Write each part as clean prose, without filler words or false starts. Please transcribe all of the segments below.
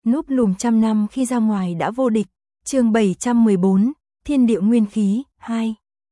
núp lùm trăm năm khi ra ngoài đã vô địch. Chương 714, Thiên địa nguyên khí 2.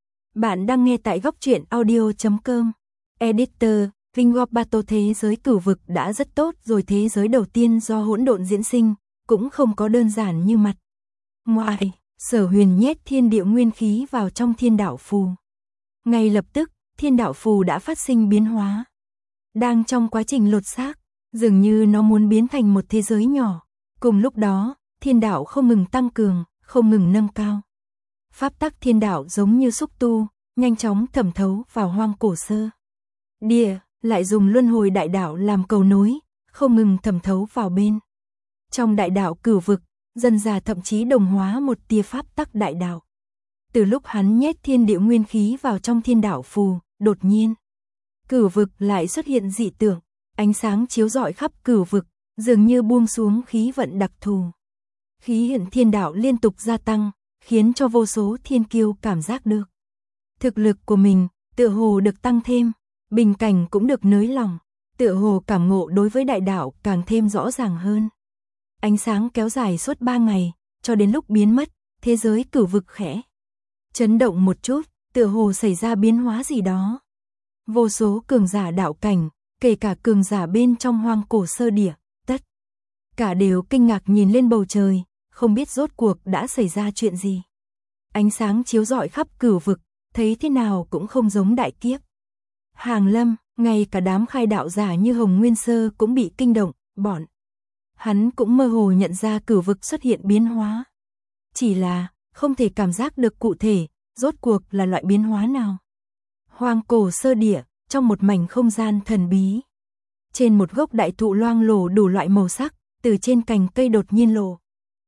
Bạn đang nghe tại góc truyện audio.com. Editor, Vinh Battle. Thế giới cửu vực đã rất tốt rồi, thế giới đầu tiên do hỗn độn diễn sinh, cũng không có đơn giản như mặt ngoài. Sở Huyền nhét thiên địa nguyên khí vào trong thiên đạo phù. Ngay lập tức, thiên đạo phù đã phát sinh biến hóa. Đang trong quá trình lột xác, dường như nó muốn biến thành một thế giới nhỏ. Cùng lúc đó, thiên đạo không ngừng tăng cường, không ngừng nâng cao. Pháp tắc thiên đạo giống như xúc tu, nhanh chóng thẩm thấu vào hoang cổ sơ địa, lại dùng luân hồi đại đạo làm cầu nối, không ngừng thẩm thấu vào bên trong đại đạo cửu vực, dần dà thậm chí đồng hóa một tia pháp tắc đại đạo. Từ lúc hắn nhét thiên địa nguyên khí vào trong thiên đạo phù, đột nhiên cửu vực lại xuất hiện dị tượng, ánh sáng chiếu rọi khắp cửu vực, dường như buông xuống khí vận đặc thù. Khí hiện thiên đạo liên tục gia tăng, khiến cho vô số thiên kiêu cảm giác được thực lực của mình tựa hồ được tăng thêm, bình cảnh cũng được nới lỏng, tựa hồ cảm ngộ đối với đại đạo càng thêm rõ ràng hơn. Ánh sáng kéo dài suốt 3 ngày, cho đến lúc biến mất, thế giới cửu vực khẽ chấn động một chút, tựa hồ xảy ra biến hóa gì đó. Vô số cường giả đạo cảnh, kể cả cường giả bên trong hoang cổ sơ địa, tất cả đều kinh ngạc nhìn lên bầu trời, không biết rốt cuộc đã xảy ra chuyện gì. Ánh sáng chiếu rọi khắp cửu vực, thấy thế nào cũng không giống đại kiếp hàng lâm, ngay cả đám khai đạo giả như Hồng Nguyên Sơ cũng bị kinh động, bọn hắn cũng mơ hồ nhận ra cửu vực xuất hiện biến hóa. Chỉ là, không thể cảm giác được cụ thể, rốt cuộc là loại biến hóa nào. Hoang cổ sơ địa, trong một mảnh không gian thần bí. Trên một gốc đại thụ loang lổ đủ loại màu sắc, từ trên cành cây đột nhiên lộ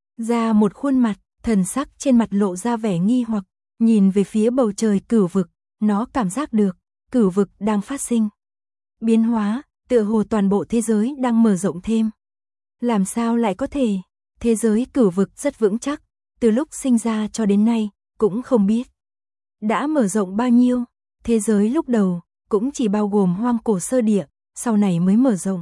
ra một khuôn mặt, thần sắc trên mặt lộ ra vẻ nghi hoặc, nhìn về phía bầu trời cửu vực, nó cảm giác được, cửu vực đang phát sinh biến hóa, tựa hồ toàn bộ thế giới đang mở rộng thêm. Làm sao lại có thể? Thế giới cửu vực rất vững chắc, từ lúc sinh ra cho đến nay, cũng không biết đã mở rộng bao nhiêu. Thế giới lúc đầu cũng chỉ bao gồm hoang cổ sơ địa, sau này mới mở rộng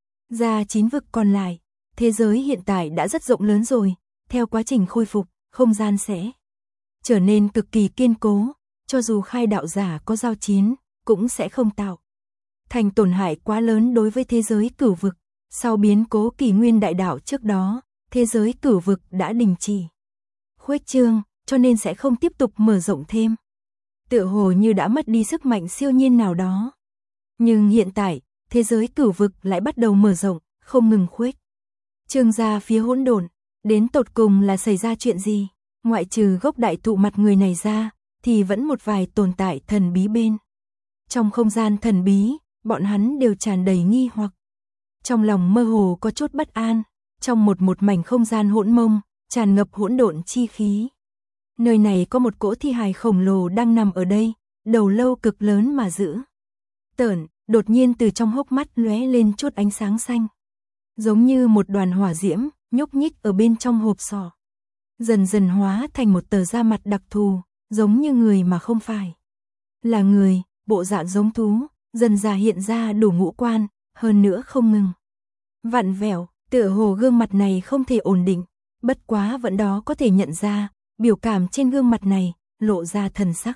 ra 9 vực còn lại. Thế giới hiện tại đã rất rộng lớn rồi, theo quá trình khôi phục, không gian sẽ trở nên cực kỳ kiên cố, cho dù khai đạo giả có giao chiến, cũng sẽ không tạo thành tổn hại quá lớn đối với thế giới cửu vực. Sau biến cố kỷ nguyên đại đạo trước đó, thế giới cửu vực đã đình chỉ khuếch trương, cho nên sẽ không tiếp tục mở rộng thêm. Tựa hồ như đã mất đi sức mạnh siêu nhiên nào đó. Nhưng hiện tại, thế giới cửu vực lại bắt đầu mở rộng, không ngừng khuếch trương ra phía hỗn độn. Đến tột cùng là xảy ra chuyện gì? Ngoại trừ gốc đại thụ mặt người này ra, thì vẫn một vài tồn tại thần bí bên trong không gian thần bí, bọn hắn đều tràn đầy nghi hoặc. Trong lòng mơ hồ có chút bất an, trong một mảnh không gian hỗn mông, tràn ngập hỗn độn chi khí. Nơi này có một cỗ thi hài khổng lồ đang nằm ở đây, đầu lâu cực lớn mà dữ tợn, đột nhiên từ trong hốc mắt lóe lên chút ánh sáng xanh. Giống như một đoàn hỏa diễm, nhúc nhích ở bên trong hộp sọ. Dần dần hóa thành một tờ da mặt đặc thù, giống như người mà không phải là người, bộ dạng giống thú, dần dà hiện ra đủ ngũ quan, hơn nữa không ngừng vặn vẹo, tựa hồ gương mặt này không thể ổn định, bất quá vẫn đó có thể nhận ra, biểu cảm trên gương mặt này lộ ra thần sắc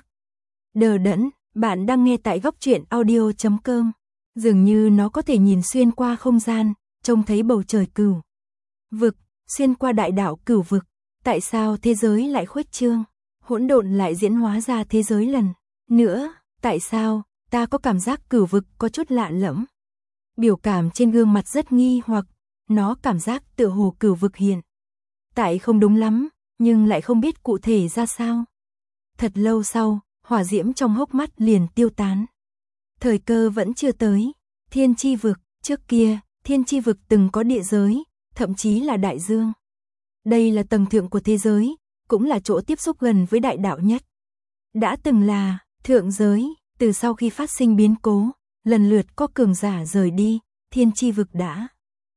đờ đẫn. Bạn đang nghe tại góc truyện audio.com. Dường như nó có thể nhìn xuyên qua không gian, trông thấy bầu trời cửu vực, xuyên qua đại đạo cửu vực. Tại sao thế giới lại khuếch trương, hỗn độn lại diễn hóa ra thế giới lần nữa? Tại sao ta có cảm giác cửu vực có chút lạ lẫm? Biểu cảm trên gương mặt rất nghi hoặc, nó cảm giác tựa hồ cửu vực hiện tại không đúng lắm, nhưng lại không biết cụ thể ra sao. Thật lâu sau, hỏa diễm trong hốc mắt liền tiêu tán. Thời cơ vẫn chưa tới. Thiên chi vực, trước kia, thiên chi vực từng có địa giới, thậm chí là đại dương. Đây là tầng thượng của thế giới, cũng là chỗ tiếp xúc gần với đại đạo nhất. Đã từng là thượng giới, từ sau khi phát sinh biến cố, lần lượt có cường giả rời đi, thiên chi vực đã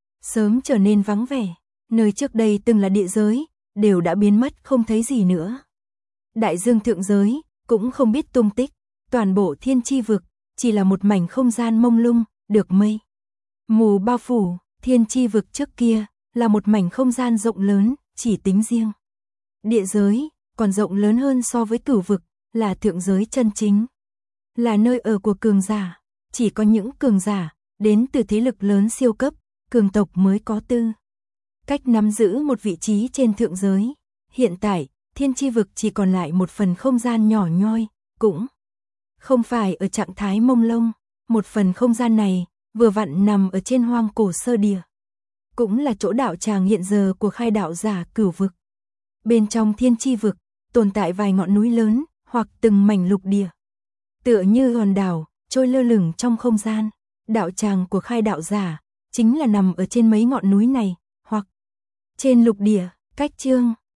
sớm trở nên vắng vẻ. Nơi trước đây từng là địa giới, đều đã biến mất không thấy gì nữa. Đại dương thượng giới, cũng không biết tung tích, toàn bộ thiên chi vực, chỉ là một mảnh không gian mông lung, được mây mù bao phủ. Thiên chi vực trước kia, là một mảnh không gian rộng lớn, chỉ tính riêng địa giới, còn rộng lớn hơn so với cửu vực, là thượng giới chân chính. Là nơi ở của cường giả, chỉ có những cường giả, đến từ thế lực lớn siêu cấp, cường tộc mới có tư cách nắm giữ một vị trí trên thượng giới. Hiện tại, thiên chi vực chỉ còn lại một phần không gian nhỏ nhoi, cũng không phải ở trạng thái mông lung. Một phần không gian này, vừa vặn nằm ở trên hoang cổ sơ địa. Cũng là chỗ đạo tràng hiện giờ của khai đạo giả cửu vực. Bên trong thiên chi vực, tồn tại vài ngọn núi lớn, hoặc từng mảnh lục địa. Tựa như hòn đảo, trôi lơ lửng trong không gian. Đạo tràng của khai đạo giả, chính là nằm ở trên mấy ngọn núi này, hoặc trên lục địa. Cách chương